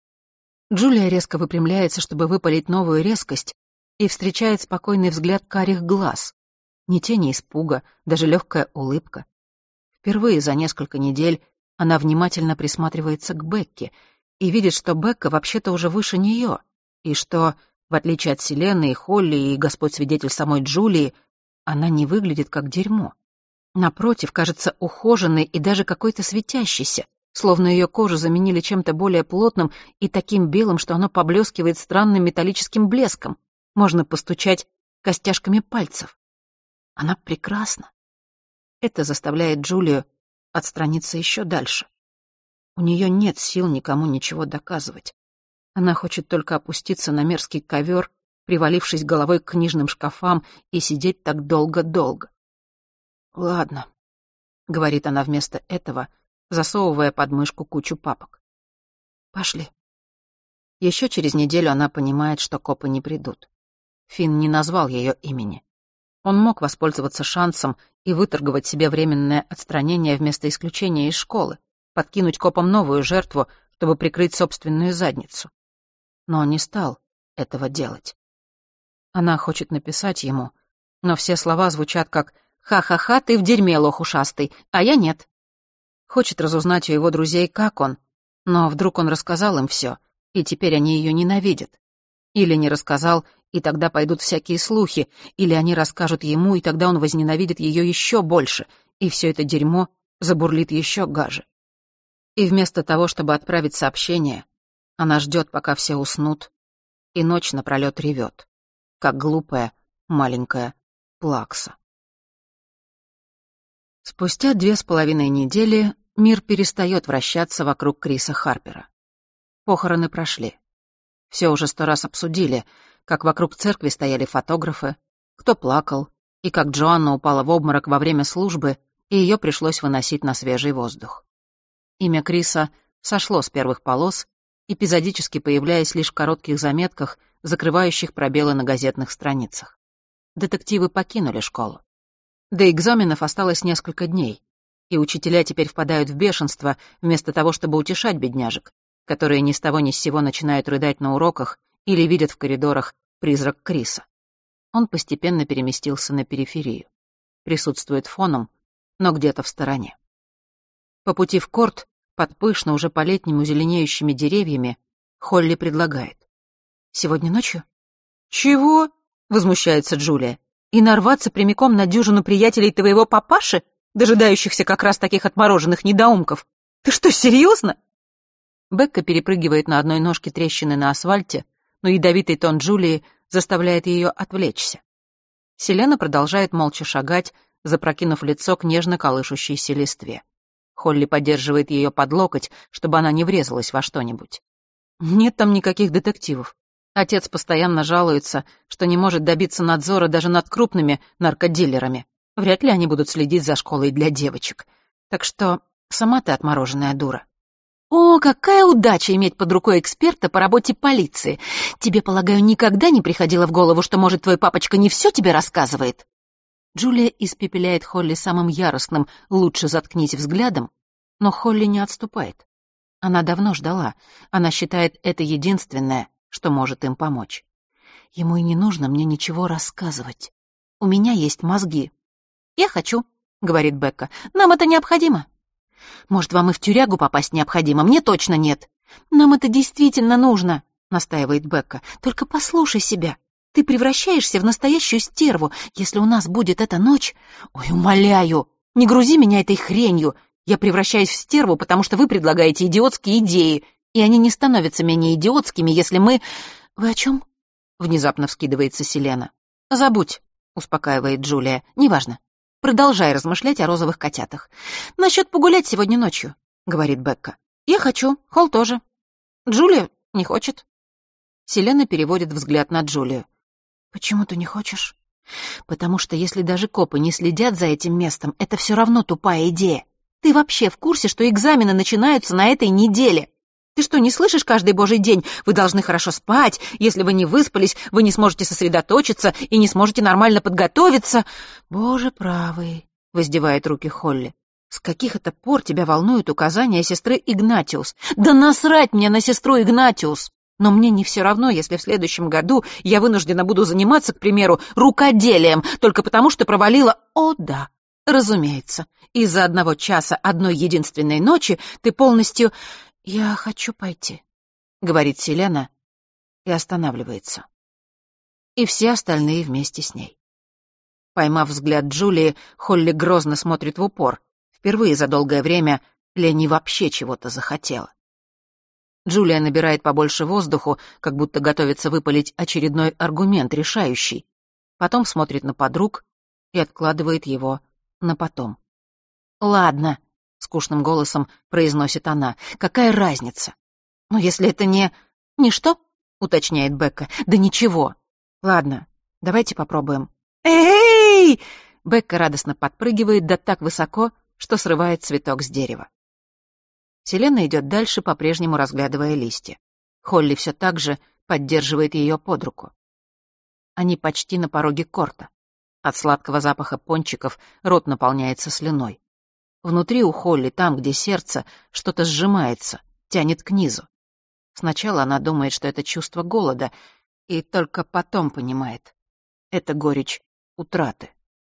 Джулия резко выпрямляется, чтобы выпалить новую резкость, и встречает спокойный взгляд карих глаз. Ни тени испуга, даже легкая улыбка. Впервые за несколько недель она внимательно присматривается к Бекке и видит, что Бекка вообще-то уже выше нее, и что, в отличие от Селены и Холли и Господь свидетель самой Джулии, она не выглядит как дерьмо. Напротив, кажется ухоженной и даже какой-то светящейся, словно ее кожу заменили чем-то более плотным и таким белым, что оно поблескивает странным металлическим блеском. Можно постучать костяшками пальцев. Она прекрасна. Это заставляет Джулию отстраниться еще дальше. У нее нет сил никому ничего доказывать. Она хочет только опуститься на мерзкий ковер, привалившись головой к книжным шкафам, и сидеть так долго-долго. «Ладно», — говорит она вместо этого, засовывая под мышку кучу папок. «Пошли». Еще через неделю она понимает, что копы не придут. Финн не назвал ее имени. Он мог воспользоваться шансом и выторговать себе временное отстранение вместо исключения из школы, подкинуть копам новую жертву, чтобы прикрыть собственную задницу. Но он не стал этого делать. Она хочет написать ему, но все слова звучат как «Ха-ха-ха, ты в дерьме, лох ушастый, а я нет». Хочет разузнать у его друзей, как он, но вдруг он рассказал им все, и теперь они ее ненавидят. Или не рассказал, и тогда пойдут всякие слухи, или они расскажут ему, и тогда он возненавидит ее еще больше, и все это дерьмо забурлит еще гаже. И вместо того, чтобы отправить сообщение, она ждет, пока все уснут, и ночь напролет ревет, как глупая маленькая плакса. Спустя две с половиной недели мир перестает вращаться вокруг Криса Харпера. Похороны прошли. Все уже сто раз обсудили, как вокруг церкви стояли фотографы, кто плакал, и как Джоанна упала в обморок во время службы, и ее пришлось выносить на свежий воздух. Имя Криса сошло с первых полос, эпизодически появляясь лишь в коротких заметках, закрывающих пробелы на газетных страницах. Детективы покинули школу. До экзаменов осталось несколько дней, и учителя теперь впадают в бешенство, вместо того, чтобы утешать бедняжек, которые ни с того ни с сего начинают рыдать на уроках или видят в коридорах призрак Криса. Он постепенно переместился на периферию. Присутствует фоном, но где-то в стороне. По пути в корт, под пышно уже по-летнему зеленеющими деревьями, Холли предлагает. «Сегодня ночью?» «Чего?» — возмущается Джулия. «И нарваться прямиком на дюжину приятелей твоего папаши, дожидающихся как раз таких отмороженных недоумков? Ты что, серьезно?» Бекка перепрыгивает на одной ножке трещины на асфальте, но ядовитый тон Джулии заставляет ее отвлечься. Селена продолжает молча шагать, запрокинув лицо к нежно колышущейся листве. Холли поддерживает ее под локоть, чтобы она не врезалась во что-нибудь. Нет там никаких детективов. Отец постоянно жалуется, что не может добиться надзора даже над крупными наркодилерами. Вряд ли они будут следить за школой для девочек. Так что сама ты отмороженная дура. О, какая удача иметь под рукой эксперта по работе полиции. Тебе, полагаю, никогда не приходило в голову, что, может, твой папочка не все тебе рассказывает? Джулия испепеляет Холли самым яростным «лучше заткнись» взглядом, но Холли не отступает. Она давно ждала. Она считает это единственное, что может им помочь. Ему и не нужно мне ничего рассказывать. У меня есть мозги. «Я хочу», — говорит Бекка. «Нам это необходимо». «Может, вам и в тюрягу попасть необходимо? Мне точно нет». «Нам это действительно нужно», — настаивает Бекка. «Только послушай себя. Ты превращаешься в настоящую стерву, если у нас будет эта ночь. Ой, умоляю, не грузи меня этой хренью. Я превращаюсь в стерву, потому что вы предлагаете идиотские идеи, и они не становятся менее идиотскими, если мы... Вы о чем? Внезапно вскидывается Селена. Забудь, успокаивает Джулия. Неважно. Продолжай размышлять о розовых котятах. Насчет погулять сегодня ночью, говорит Бекка. Я хочу, Холл тоже. Джулия не хочет. Селена переводит взгляд на Джулию. Почему ты не хочешь? Потому что если даже копы не следят за этим местом, это все равно тупая идея. Ты вообще в курсе, что экзамены начинаются на этой неделе? Ты что, не слышишь каждый божий день? Вы должны хорошо спать. Если вы не выспались, вы не сможете сосредоточиться и не сможете нормально подготовиться. Боже правый, воздевает руки Холли. С каких это пор тебя волнуют указания сестры Игнатиус? Да насрать мне на сестру Игнатиус! Но мне не все равно, если в следующем году я вынуждена буду заниматься, к примеру, рукоделием, только потому что провалила... О, да, разумеется, из-за одного часа одной единственной ночи ты полностью... «Я хочу пойти», — говорит Селена и останавливается. И все остальные вместе с ней. Поймав взгляд Джулии, Холли грозно смотрит в упор. Впервые за долгое время Ленни вообще чего-то захотела. Джулия набирает побольше воздуху, как будто готовится выпалить очередной аргумент, решающий. Потом смотрит на подруг и откладывает его на потом. «Ладно», — скучным голосом произносит она, — «какая разница? Ну, если это не...» «Ничто?» — уточняет Бекка. «Да ничего. Ладно, давайте попробуем». «Эй!» Бекка радостно подпрыгивает, да так высоко, что срывает цветок с дерева. Селена идет дальше, по-прежнему разглядывая листья. Холли все так же поддерживает ее под руку. Они почти на пороге корта. От сладкого запаха пончиков рот наполняется слюной. Внутри у Холли, там, где сердце, что-то сжимается, тянет к низу. Сначала она думает, что это чувство голода, и только потом понимает — это горечь утраты.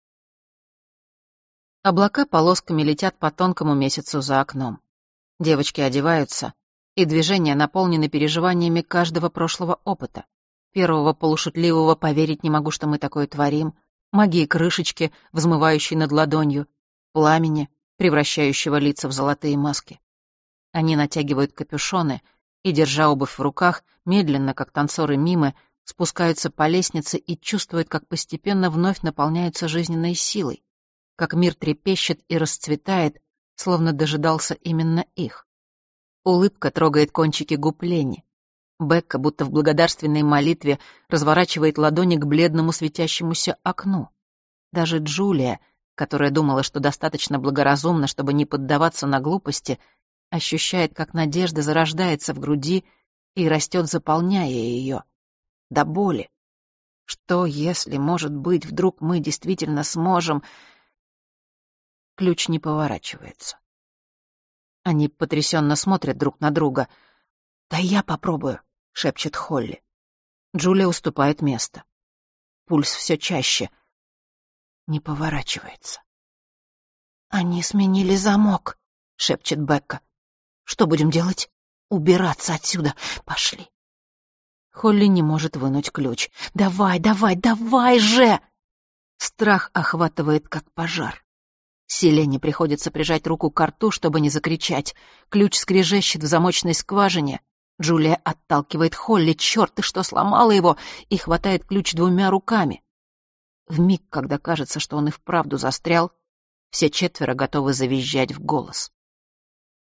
Облака полосками летят по тонкому месяцу за окном. Девочки одеваются, и движения наполнены переживаниями каждого прошлого опыта. Первого полушутливого «поверить не могу, что мы такое творим», магии крышечки, взмывающей над ладонью, пламени, превращающего лица в золотые маски. Они натягивают капюшоны и, держа обувь в руках, медленно, как танцоры мимы, спускаются по лестнице и чувствуют, как постепенно вновь наполняются жизненной силой, как мир трепещет и расцветает, словно дожидался именно их. Улыбка трогает кончики губ Ленни. Бекка, будто в благодарственной молитве, разворачивает ладони к бледному светящемуся окну. Даже Джулия, которая думала, что достаточно благоразумна, чтобы не поддаваться на глупости, ощущает, как надежда зарождается в груди и растет, заполняя ее. До боли. Что, если, может быть, вдруг мы действительно сможем... Ключ не поворачивается. Они потрясенно смотрят друг на друга. «Да я попробую», — шепчет Холли. Джулия уступает место. Пульс все чаще. Не поворачивается. «Они сменили замок», — шепчет Бекка. «Что будем делать? Убираться отсюда. Пошли». Холли не может вынуть ключ. «Давай, давай, давай же!» Страх охватывает, как пожар. Селене приходится прижать руку к рту, чтобы не закричать. Ключ скрежещет в замочной скважине. Джулия отталкивает Холли, черт, ты что, сломала его, и хватает ключ двумя руками. В миг, когда кажется, что он и вправду застрял, все четверо готовы завизжать в голос.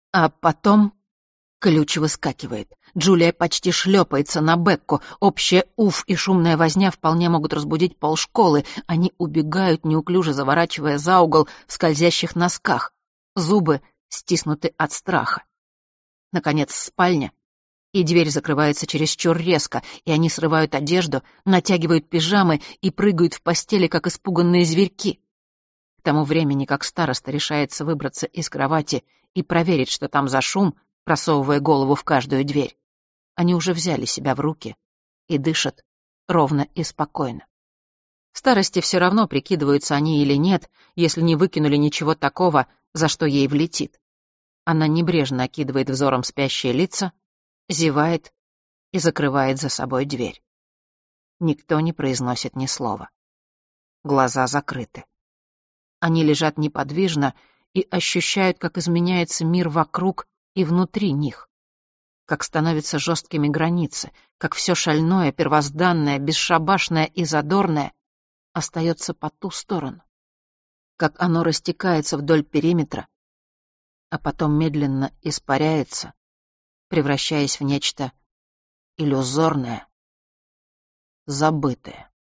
А потом ключ выскакивает. Джулия почти шлепается на Бекку. Общая уф и шумная возня вполне могут разбудить полшколы. Они убегают, неуклюже заворачивая за угол в скользящих носках. Зубы стиснуты от страха. Наконец, спальня. И дверь закрывается чересчур резко, и они срывают одежду, натягивают пижамы и прыгают в постели, как испуганные зверьки. К тому времени, как староста решается выбраться из кровати и проверить, что там за шум, просовывая голову в каждую дверь, они уже взяли себя в руки и дышат ровно и спокойно. Старости все равно, прикидываются они или нет, если не выкинули ничего такого, за что ей влетит. Она небрежно окидывает взором спящие лица, зевает и закрывает за собой дверь. Никто не произносит ни слова. Глаза закрыты. Они лежат неподвижно и ощущают, как изменяется мир вокруг и внутри них, как становятся жесткими границы, как все шальное, первозданное, бесшабашное и задорное остается по ту сторону, как оно растекается вдоль периметра, а потом медленно испаряется, превращаясь в нечто иллюзорное, забытое.